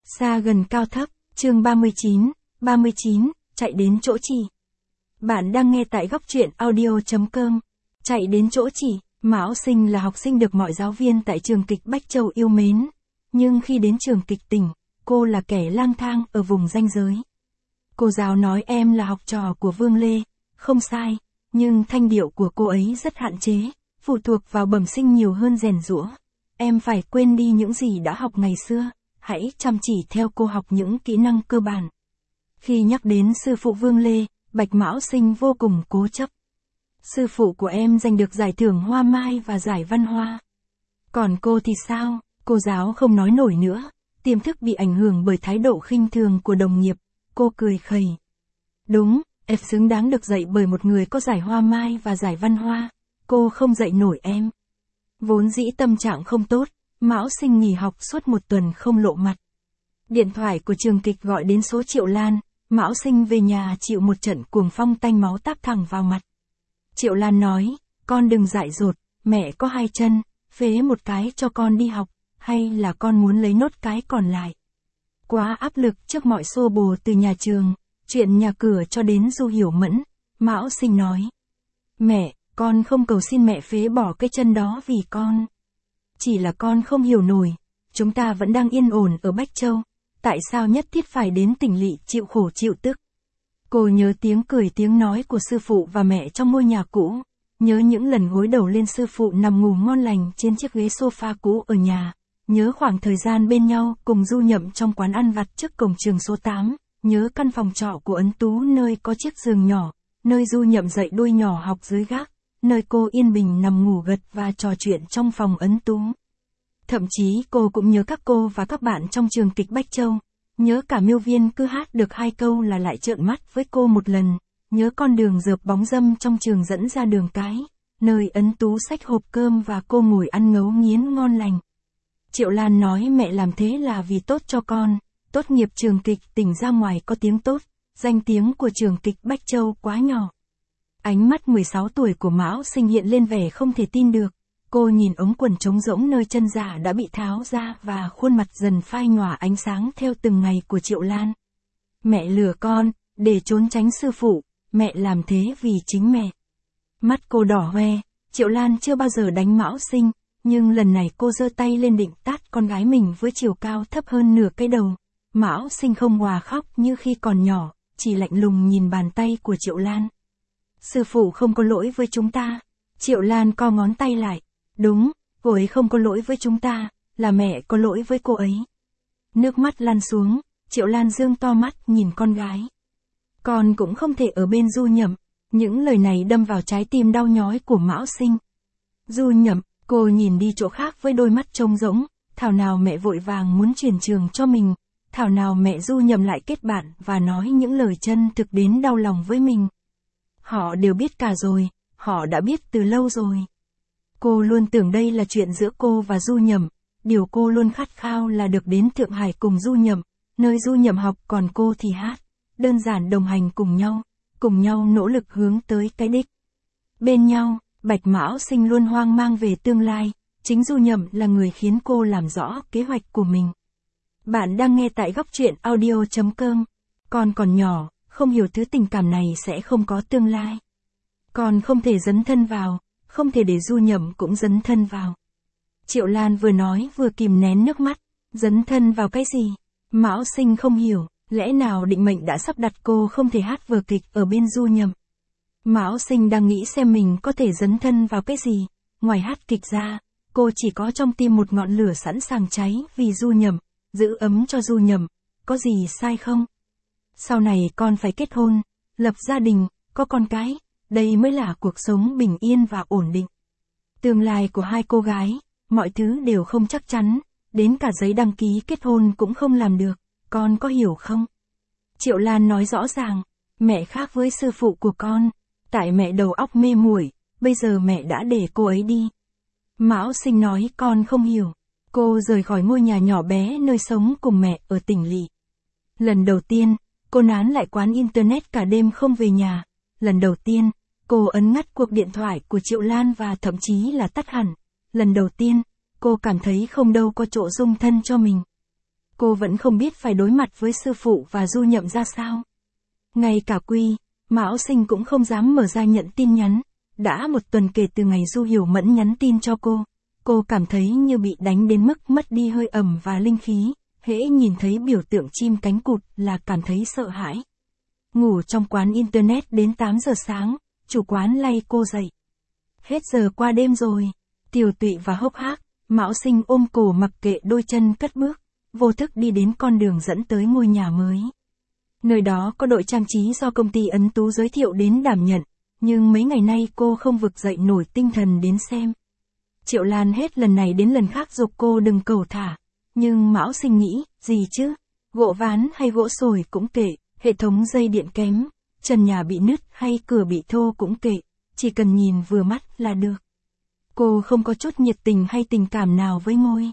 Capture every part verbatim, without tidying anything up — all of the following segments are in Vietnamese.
Xa gần cao thấp, chương ba mươi chín, ba mươi chín, chạy đến chỗ chỉ. Bạn đang nghe tại góc truyện audio.com. Chạy đến chỗ chỉ, Mão Sinh là học sinh được mọi giáo viên tại trường kịch Bách Châu yêu mến. Nhưng khi đến trường kịch tỉnh, cô là kẻ lang thang ở vùng ranh giới. Cô giáo nói em là học trò của Vương Lê, không sai, nhưng thanh điệu của cô ấy rất hạn chế, phụ thuộc vào bẩm sinh nhiều hơn rèn giũa. Em phải quên đi những gì đã học ngày xưa, hãy chăm chỉ theo cô học những kỹ năng cơ bản. Khi nhắc đến sư phụ Vương Lê, Bạch Mão Sinh vô cùng cố chấp. Sư phụ của em giành được giải thưởng Hoa Mai và giải Văn Hoa. Còn cô thì sao? Cô giáo không nói nổi nữa, tiềm thức bị ảnh hưởng bởi thái độ khinh thường của đồng nghiệp. Cô cười khẩy. Đúng, em xứng đáng được dạy bởi một người có giải Hoa Mai và giải Văn Hoa. Cô không dạy nổi em. Vốn dĩ tâm trạng không tốt, Mão Sinh nghỉ học suốt một tuần không lộ mặt. Điện thoại của trường kịch gọi đến số Triệu Lan, Mão Sinh về nhà chịu một trận cuồng phong tanh máu táp thẳng vào mặt. Triệu Lan nói, con đừng dại dột, mẹ có hai chân, phế một cái cho con đi học, hay là con muốn lấy nốt cái còn lại. Quá áp lực trước mọi xô bồ từ nhà trường, chuyện nhà cửa cho đến Du Hiểu Mẫn, Mão Sinh nói. Mẹ, con không cầu xin mẹ phế bỏ cái chân đó vì con. Chỉ là con không hiểu nổi, chúng ta vẫn đang yên ổn ở Bách Châu, tại sao nhất thiết phải đến tỉnh lỵ chịu khổ chịu tức. Cô nhớ tiếng cười tiếng nói của sư phụ và mẹ trong ngôi nhà cũ, nhớ những lần gối đầu lên sư phụ nằm ngủ ngon lành trên chiếc ghế sofa cũ ở nhà, nhớ khoảng thời gian bên nhau cùng Du Nhậm trong quán ăn vặt trước cổng trường số tám, nhớ căn phòng trọ của Ấn Tú nơi có chiếc giường nhỏ, nơi Du Nhậm dạy đôi nhỏ học dưới gác, nơi cô yên bình nằm ngủ gật và trò chuyện trong phòng Ấn Tú. Thậm chí cô cũng nhớ các cô và các bạn trong trường kịch Bách Châu, nhớ cả Miêu Viên cứ hát được hai câu là lại trợn mắt với cô một lần, nhớ con đường dợp bóng râm trong trường dẫn ra đường cái, nơi Ấn Tú xách hộp cơm và cô ngồi ăn ngấu nghiến ngon lành. Triệu Lan nói mẹ làm thế là vì tốt cho con, tốt nghiệp trường kịch tỉnh ra ngoài có tiếng tốt, danh tiếng của trường kịch Bách Châu quá nhỏ. Ánh mắt mười sáu tuổi của Mão Sinh hiện lên vẻ không thể tin được. Cô nhìn ống quần trống rỗng nơi chân giả đã bị tháo ra và khuôn mặt dần phai nhòa ánh sáng theo từng ngày của Triệu Lan. Mẹ lừa con, để trốn tránh sư phụ, mẹ làm thế vì chính mẹ. Mắt cô đỏ hoe, Triệu Lan chưa bao giờ đánh Mão Sinh, nhưng lần này cô giơ tay lên định tát con gái mình với chiều cao thấp hơn nửa cái đầu. Mão Sinh không hòa khóc như khi còn nhỏ, chỉ lạnh lùng nhìn bàn tay của Triệu Lan. Sư phụ không có lỗi với chúng ta. Triệu Lan co ngón tay lại. Đúng, cô ấy không có lỗi với chúng ta, là mẹ có lỗi với cô ấy. Nước mắt lăn xuống, Triệu Lan dương to mắt nhìn con gái. Con cũng không thể ở bên Du Nhậm. Những lời này đâm vào trái tim đau nhói của Mão Sinh. Du Nhậm, cô nhìn đi chỗ khác với đôi mắt trông rỗng, thảo nào mẹ vội vàng muốn chuyển trường cho mình, thảo nào mẹ Du Nhậm lại kết bạn và nói những lời chân thực đến đau lòng với mình. Họ đều biết cả rồi, họ đã biết từ lâu rồi. Cô luôn tưởng đây là chuyện giữa cô và Du Nhậm, điều cô luôn khát khao là được đến Thượng Hải cùng Du Nhậm, nơi Du Nhậm học còn cô thì hát, đơn giản đồng hành cùng nhau, cùng nhau nỗ lực hướng tới cái đích. Bên nhau, Bạch Mão Sinh luôn hoang mang về tương lai, chính Du Nhậm là người khiến cô làm rõ kế hoạch của mình. Bạn đang nghe tại góc truyện audio.com. Con còn nhỏ, không hiểu thứ tình cảm này sẽ không có tương lai. Con không thể dấn thân vào, không thể để Du Nhậm cũng dấn thân vào. Triệu Lan vừa nói vừa kìm nén nước mắt. Dấn thân vào cái gì? Mão Sinh không hiểu, lẽ nào định mệnh đã sắp đặt cô không thể hát vở kịch ở bên Du Nhậm. Mão Sinh đang nghĩ xem mình có thể dấn thân vào cái gì. Ngoài hát kịch ra, cô chỉ có trong tim một ngọn lửa sẵn sàng cháy vì Du Nhậm, giữ ấm cho Du Nhậm, có gì sai không? Sau này con phải kết hôn, lập gia đình, có con cái, đây mới là cuộc sống bình yên và ổn định. Tương lai của hai cô gái, mọi thứ đều không chắc chắn, đến cả giấy đăng ký kết hôn cũng không làm được, con có hiểu không? Triệu Lan nói rõ ràng, mẹ khác với sư phụ của con, tại mẹ đầu óc mê muội, bây giờ mẹ đã để cô ấy đi. Mão Sinh nói con không hiểu. Cô rời khỏi ngôi nhà nhỏ bé nơi sống cùng mẹ ở tỉnh lỵ. Lần đầu tiên, cô nán lại quán internet cả đêm không về nhà. Lần đầu tiên, cô ấn ngắt cuộc điện thoại của Triệu Lan và thậm chí là tắt hẳn. Lần đầu tiên, cô cảm thấy không đâu có chỗ dung thân cho mình. cô vẫn không biết phải đối mặt với sư phụ và Du Nhậm ra sao. Ngay cả Quy, Mão Sinh cũng không dám mở ra nhận tin nhắn. Đã một tuần kể từ ngày Du Hiểu Mẫn nhắn tin cho cô, cô cảm thấy như bị đánh đến mức mất đi hơi ẩm và linh khí, hễ nhìn thấy biểu tượng chim cánh cụt là cảm thấy sợ hãi. Ngủ trong quán internet đến tám giờ sáng, chủ quán lay cô dậy. Hết giờ qua đêm rồi, tiều tụy và hốc hác, Mão Sinh ôm cổ mặc kệ đôi chân cất bước, vô thức đi đến con đường dẫn tới ngôi nhà mới. Nơi đó có đội trang trí do công ty Ấn Tú giới thiệu đến đảm nhận, nhưng mấy ngày nay cô không vực dậy nổi tinh thần đến xem. Triệu Lan hết lần này đến lần khác giục cô đừng cẩu thả, nhưng Mão Sinh nghĩ, gì chứ, gỗ ván hay gỗ sồi cũng kệ, hệ thống dây điện kém, trần nhà bị nứt hay cửa bị thô cũng kệ, chỉ cần nhìn vừa mắt là được. Cô không có chút nhiệt tình hay tình cảm nào với ngôi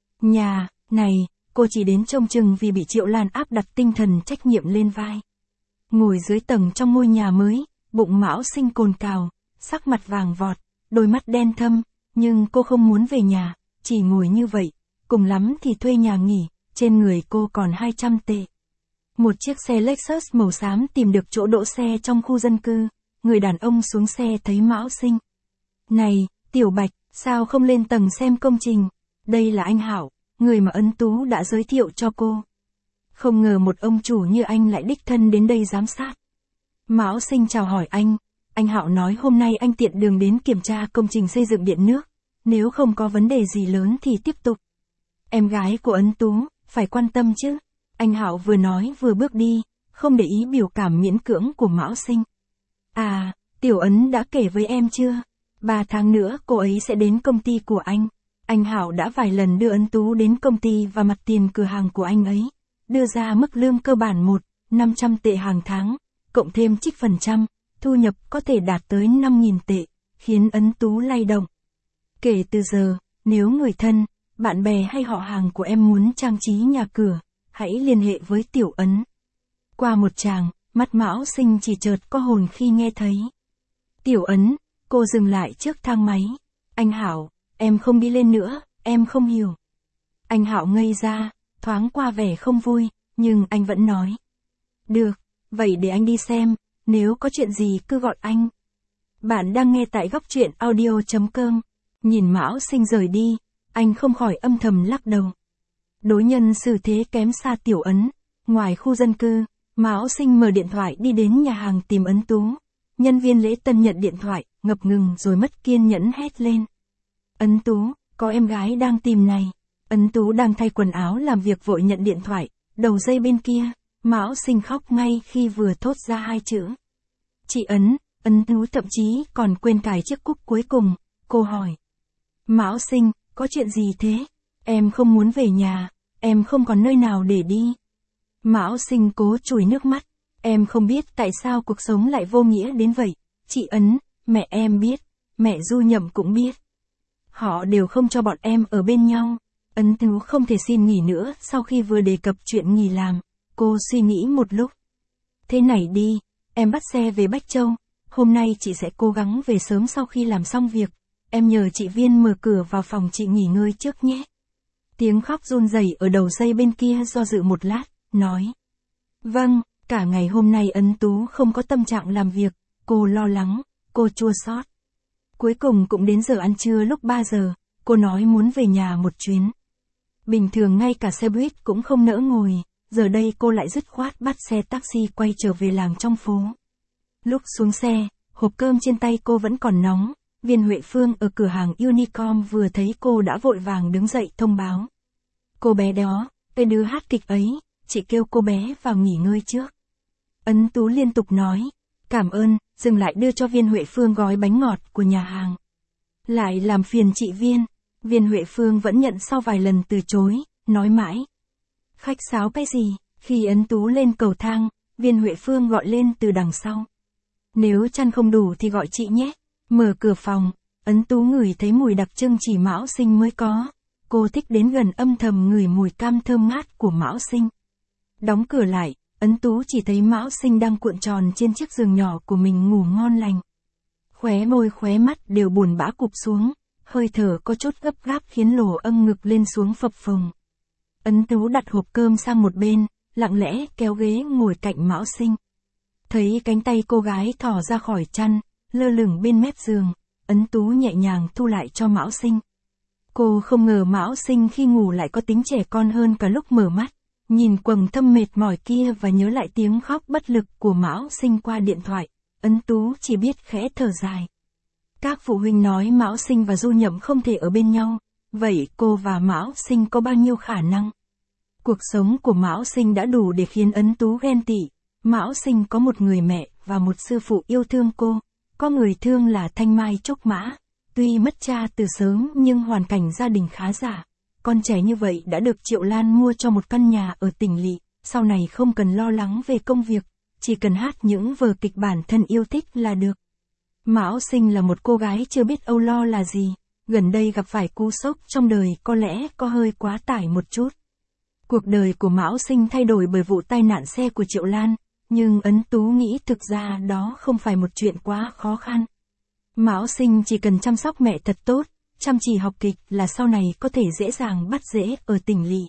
nhà này, cô chỉ đến trông chừng vì bị Triệu Lan áp đặt tinh thần trách nhiệm lên vai. Ngồi dưới tầng trong ngôi nhà mới, bụng Mão Sinh cồn cào, sắc mặt vàng vọt, đôi mắt đen thâm, nhưng cô không muốn về nhà, chỉ ngồi như vậy, cùng lắm thì thuê nhà nghỉ, trên người cô còn hai trăm tệ. Một chiếc xe Lexus màu xám tìm được chỗ đỗ xe trong khu dân cư, người đàn ông xuống xe thấy Mão Sinh. Này, Tiểu Bạch, sao không lên tầng xem công trình? Đây là anh Hảo, người mà Ấn Tú đã giới thiệu cho cô. Không ngờ một ông chủ như anh lại đích thân đến đây giám sát. Mão Sinh chào hỏi anh, anh Hạo nói hôm nay anh tiện đường đến kiểm tra công trình xây dựng điện nước, nếu không có vấn đề gì lớn thì tiếp tục. Em gái của Ấn Tú, phải quan tâm chứ. Anh Hạo vừa nói vừa bước đi, không để ý biểu cảm miễn cưỡng của Mão Sinh. À, Tiểu Ấn đã kể với em chưa? Ba tháng nữa cô ấy sẽ đến công ty của anh. Anh Hạo đã vài lần đưa Ấn Tú đến công ty và mặt tiền cửa hàng của anh ấy, đưa ra mức lương cơ bản một, năm trăm tệ hàng tháng, cộng thêm trích phần trăm, thu nhập có thể đạt tới năm nghìn tệ, khiến Ấn Tú lay động. Kể từ giờ, nếu người thân, bạn bè hay họ hàng của em muốn trang trí nhà cửa, hãy liên hệ với Tiểu Ấn. Qua một tràng, mắt Mão Sinh chỉ chợt có hồn khi nghe thấy. Tiểu Ấn, cô dừng lại trước thang máy. Anh Hảo, em không đi lên nữa, em không hiểu. Anh Hảo ngây ra, thoáng qua vẻ không vui, nhưng anh vẫn nói. Được, vậy để anh đi xem, nếu có chuyện gì cứ gọi anh. Bạn đang nghe tại góc truyện audio chấm com. Nhìn Mão Sinh rời đi, anh không khỏi âm thầm lắc đầu. Đối nhân xử thế kém xa Tiểu Ấn. Ngoài khu dân cư, Mão Sinh mở điện thoại đi đến nhà hàng tìm Ấn Tú. Nhân viên lễ tân nhận điện thoại, ngập ngừng rồi mất kiên nhẫn hét lên. Ấn Tú, có em gái đang tìm này. Ấn Tú đang thay quần áo làm việc vội nhận điện thoại, đầu dây bên kia, Mão Sinh khóc ngay khi vừa thốt ra hai chữ. Chị Ấn, Ấn Tú thậm chí còn quên cài chiếc cúc cuối cùng, cô hỏi. Mão Sinh, có chuyện gì thế? Em không muốn về nhà, em không còn nơi nào để đi. Mão Sinh cố chùi nước mắt, em không biết tại sao cuộc sống lại vô nghĩa đến vậy. Chị Ấn, mẹ em biết, mẹ Du Nhậm cũng biết. Họ đều không cho bọn em ở bên nhau. Ấn Tú không thể xin nghỉ nữa sau khi vừa đề cập chuyện nghỉ làm. Cô suy nghĩ một lúc. Thế này đi, em bắt xe về Bách Châu. Hôm nay chị sẽ cố gắng về sớm sau khi làm xong việc. Em nhờ chị Viên mở cửa vào phòng chị nghỉ ngơi trước nhé. Tiếng khóc run rẩy ở đầu dây bên kia do dự một lát, nói. Vâng, cả ngày hôm nay Ấn Tú không có tâm trạng làm việc, cô lo lắng, cô chua xót. Cuối cùng cũng đến giờ ăn trưa lúc ba giờ, cô nói muốn về nhà một chuyến. Bình thường ngay cả xe buýt cũng không nỡ ngồi, giờ đây cô lại dứt khoát bắt xe taxi quay trở về làng trong phố. Lúc xuống xe, hộp cơm trên tay cô vẫn còn nóng, Viên Huệ Phương ở cửa hàng Unicom vừa thấy cô đã vội vàng đứng dậy thông báo. Cô bé đó, cái đứa hát kịch ấy, chị kêu cô bé vào nghỉ ngơi trước. Ấn Tú liên tục nói, cảm ơn, dừng lại đưa cho Viên Huệ Phương gói bánh ngọt của nhà hàng. Lại làm phiền chị Viên, Viên Huệ Phương vẫn nhận sau vài lần từ chối, nói mãi. Khách sáo cái gì, khi Ấn Tú lên cầu thang, Viên Huệ Phương gọi lên từ đằng sau. Nếu chăn không đủ thì gọi chị nhé. Mở cửa phòng, Ấn Tú ngửi thấy mùi đặc trưng chỉ Mão Sinh mới có. Cô thích đến gần âm thầm ngửi mùi cam thơm ngát của Mão Sinh. Đóng cửa lại, Ấn Tú chỉ thấy Mão Sinh đang cuộn tròn trên chiếc giường nhỏ của mình ngủ ngon lành. Khóe môi khóe mắt đều buồn bã cụp xuống, hơi thở có chút gấp gáp khiến lỗ âm ngực lên xuống phập phồng. Ấn Tú đặt hộp cơm sang một bên, lặng lẽ kéo ghế ngồi cạnh Mão Sinh. Thấy cánh tay cô gái thò ra khỏi chăn, lơ lửng bên mép giường, Ấn Tú nhẹ nhàng thu lại cho Mão Sinh. Cô không ngờ Mão Sinh khi ngủ lại có tính trẻ con hơn cả lúc mở mắt, nhìn quầng thâm mệt mỏi kia và nhớ lại tiếng khóc bất lực của Mão Sinh qua điện thoại, Ấn Tú chỉ biết khẽ thở dài. Các phụ huynh nói Mão Sinh và Du Nhậm không thể ở bên nhau, vậy cô và Mão Sinh có bao nhiêu khả năng? Cuộc sống của Mão Sinh đã đủ để khiến Ấn Tú ghen tị. Mão Sinh có một người mẹ và một sư phụ yêu thương cô, có người thương là Thanh Mai Trúc Mã. Tuy mất cha từ sớm nhưng hoàn cảnh gia đình khá giả. Con trẻ như vậy đã được Triệu Lan mua cho một căn nhà ở tỉnh lỵ, sau này không cần lo lắng về công việc, chỉ cần hát những vở kịch bản thân yêu thích là được. Mão Sinh là một cô gái chưa biết âu lo là gì, gần đây gặp phải cú sốc trong đời có lẽ có hơi quá tải một chút. Cuộc đời của Mão Sinh thay đổi bởi vụ tai nạn xe của Triệu Lan, nhưng Ấn Tú nghĩ thực ra đó không phải một chuyện quá khó khăn. Mão Sinh chỉ cần chăm sóc mẹ thật tốt, chăm chỉ học kịch là sau này có thể dễ dàng bắt rễ ở tỉnh lỵ.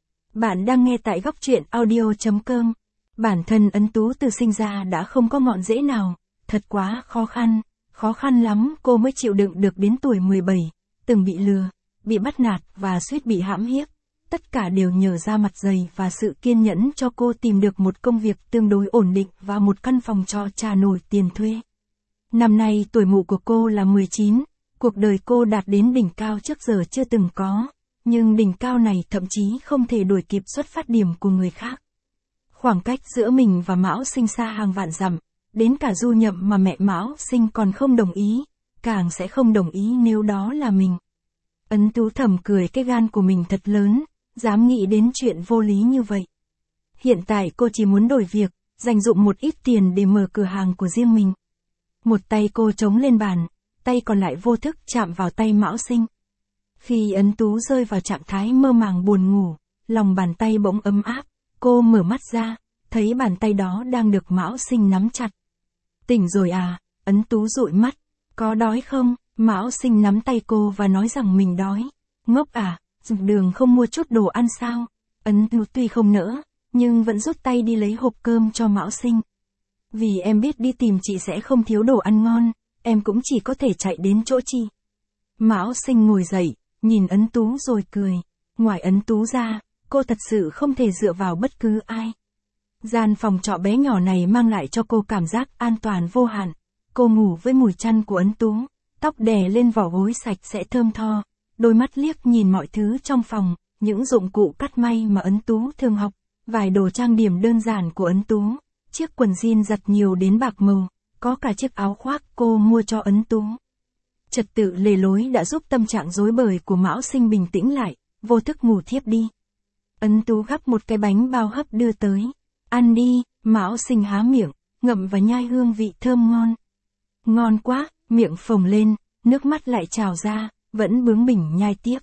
Bạn đang nghe tại góc truyện audio chấm com. Bản thân Ấn Tú từ sinh ra đã không có ngọn rễ nào, thật quá khó khăn, khó khăn lắm cô mới chịu đựng được đến tuổi mười bảy, từng bị lừa, bị bắt nạt và suýt bị hãm hiếp. Tất cả đều nhờ da mặt dày và sự kiên nhẫn cho cô tìm được một công việc tương đối ổn định và một căn phòng trọ trả nổi tiền thuê. Năm nay tuổi mụ của cô là mười chín, cuộc đời cô đạt đến đỉnh cao trước giờ chưa từng có, nhưng đỉnh cao này thậm chí không thể đuổi kịp xuất phát điểm của người khác. Khoảng cách giữa mình và Mão Sinh xa hàng vạn dặm, đến cả Du Nhậm mà mẹ Mão Sinh còn không đồng ý, càng sẽ không đồng ý nếu đó là mình. Ấn Tú thầm cười cái gan của mình thật lớn, dám nghĩ đến chuyện vô lý như vậy. Hiện tại cô chỉ muốn đổi việc, dành dụm một ít tiền để mở cửa hàng của riêng mình. Một tay cô chống lên bàn, tay còn lại vô thức chạm vào tay Mão Sinh. Khi Ấn Tú rơi vào trạng thái mơ màng buồn ngủ, lòng bàn tay bỗng ấm áp, cô mở mắt ra, thấy bàn tay đó đang được Mão Sinh nắm chặt. Tỉnh rồi à? Ấn Tú dụi mắt. Có đói không? Mão Sinh nắm tay cô và nói rằng mình đói. Ngốc à? Dùng đường không mua chút đồ ăn sao? Ấn Tú tuy không nỡ, nhưng vẫn rút tay đi lấy hộp cơm cho Mão Sinh. Vì em biết đi tìm chị sẽ không thiếu đồ ăn ngon, em cũng chỉ có thể chạy đến chỗ chị. Mão Sinh ngồi dậy, nhìn Ấn Tú rồi cười. Ngoài Ấn Tú ra, cô thật sự không thể dựa vào bất cứ ai. Gian phòng trọ bé nhỏ này mang lại cho cô cảm giác an toàn vô hạn. Cô ngủ với mùi chăn của Ấn Tú, tóc đè lên vỏ gối sạch sẽ thơm tho, đôi mắt liếc nhìn mọi thứ trong phòng, những dụng cụ cắt may mà Ấn Tú thường học, vài đồ trang điểm đơn giản của Ấn Tú, chiếc quần jean giặt nhiều đến bạc màu, có cả chiếc áo khoác cô mua cho Ấn Tú. Trật tự lề lối đã giúp tâm trạng rối bời của Mão Sinh bình tĩnh lại, vô thức ngủ thiếp đi. Ấn Tú gắp một cái bánh bao hấp đưa tới. Ăn đi, Mão Sinh há miệng, ngậm và nhai hương vị thơm ngon. Ngon quá, miệng phồng lên, nước mắt lại trào ra, vẫn bướng bỉnh nhai tiếp.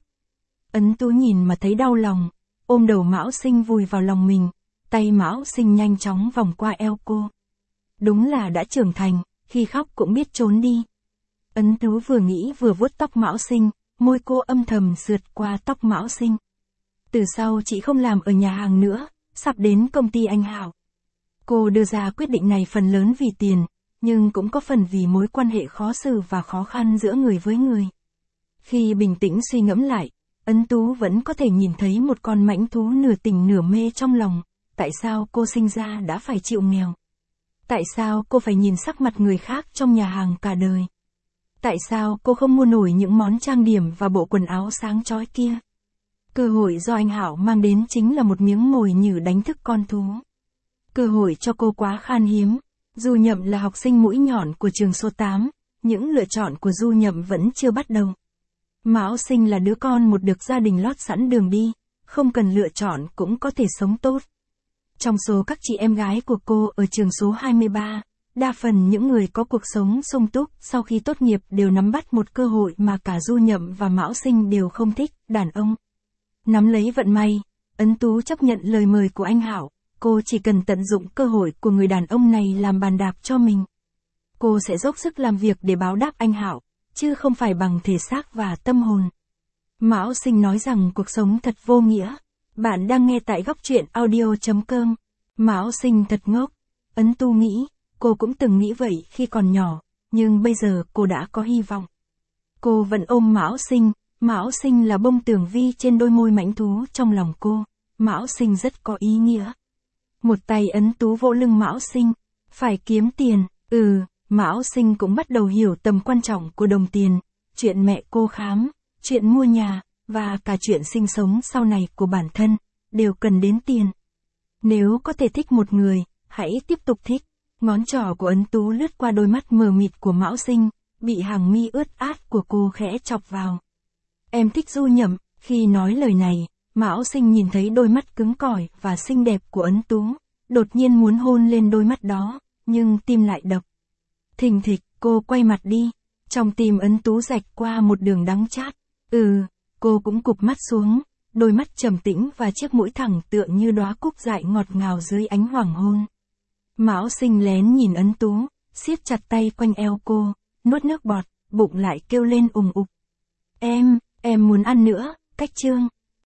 Ấn Tú nhìn mà thấy đau lòng, ôm đầu Mão Sinh vùi vào lòng mình, tay Mão Sinh nhanh chóng vòng qua eo cô. Đúng là đã trưởng thành, khi khóc cũng biết trốn đi. Ấn Tú vừa nghĩ vừa vuốt tóc Mão Sinh, môi cô âm thầm sượt qua tóc Mão Sinh. Từ sau chị không làm ở nhà hàng nữa, sắp đến công ty anh Hảo. Cô đưa ra quyết định này phần lớn vì tiền, nhưng cũng có phần vì mối quan hệ khó xử và khó khăn giữa người với người. Khi bình tĩnh suy ngẫm lại, Ấn Tú vẫn có thể nhìn thấy một con mãnh thú nửa tình nửa mê trong lòng. Tại sao cô sinh ra đã phải chịu nghèo? Tại sao cô phải nhìn sắc mặt người khác trong nhà hàng cả đời? Tại sao cô không mua nổi những món trang điểm và bộ quần áo sáng chói kia? Cơ hội do anh Hảo mang đến chính là một miếng mồi nhử đánh thức con thú. Cơ hội cho cô quá khan hiếm. Du Nhậm là học sinh mũi nhọn của trường số tám, những lựa chọn của Du Nhậm vẫn chưa bắt đầu. Mão Sinh là đứa con một được gia đình lót sẵn đường đi, không cần lựa chọn cũng có thể sống tốt. Trong số các chị em gái của cô ở trường số hai mươi ba, đa phần những người có cuộc sống sung túc sau khi tốt nghiệp đều nắm bắt một cơ hội mà cả Du Nhậm và Mão Sinh đều không thích, đàn ông. Nắm lấy vận may, Ấn Tú chấp nhận lời mời của anh Hảo, cô chỉ cần tận dụng cơ hội của người đàn ông này làm bàn đạp cho mình. Cô sẽ dốc sức làm việc để báo đáp anh Hảo, chứ không phải bằng thể xác và tâm hồn. Mão Sinh nói rằng cuộc sống thật vô nghĩa. Bạn đang nghe tại góc truyện audio chấm com. Mão Sinh thật ngốc. Ấn Tu nghĩ, cô cũng từng nghĩ vậy khi còn nhỏ, nhưng bây giờ cô đã có hy vọng. Cô vẫn ôm Mão Sinh, Mão Sinh là bông tường vi trên đôi môi mãnh thú trong lòng cô, Mão Sinh rất có ý nghĩa. Một tay Ấn Tú vỗ lưng Mão Sinh, phải kiếm tiền, ừ, Mão Sinh cũng bắt đầu hiểu tầm quan trọng của đồng tiền, chuyện mẹ cô khám, chuyện mua nhà, và cả chuyện sinh sống sau này của bản thân, đều cần đến tiền. Nếu có thể thích một người, hãy tiếp tục thích. Ngón trỏ của Ấn Tú lướt qua đôi mắt mờ mịt của Mão Sinh, bị hàng mi ướt át của cô khẽ chọc vào. Em thích Du Nhậm. Khi nói lời này, Mão Sinh nhìn thấy đôi mắt cứng cỏi và xinh đẹp của Ấn Tú, đột nhiên muốn hôn lên đôi mắt đó, nhưng tim lại đập. Thình thịch, cô quay mặt đi, trong tim Ấn Tú rạch qua một đường đắng chát. Ừ, cô cũng cụp mắt xuống, đôi mắt trầm tĩnh và chiếc mũi thẳng tựa như đóa cúc dại ngọt ngào dưới ánh hoàng hôn. Mão Sinh lén nhìn Ấn Tú, siết chặt tay quanh eo cô, nuốt nước bọt, bụng lại kêu lên ùng ục. Em, em muốn ăn nữa, cách chương.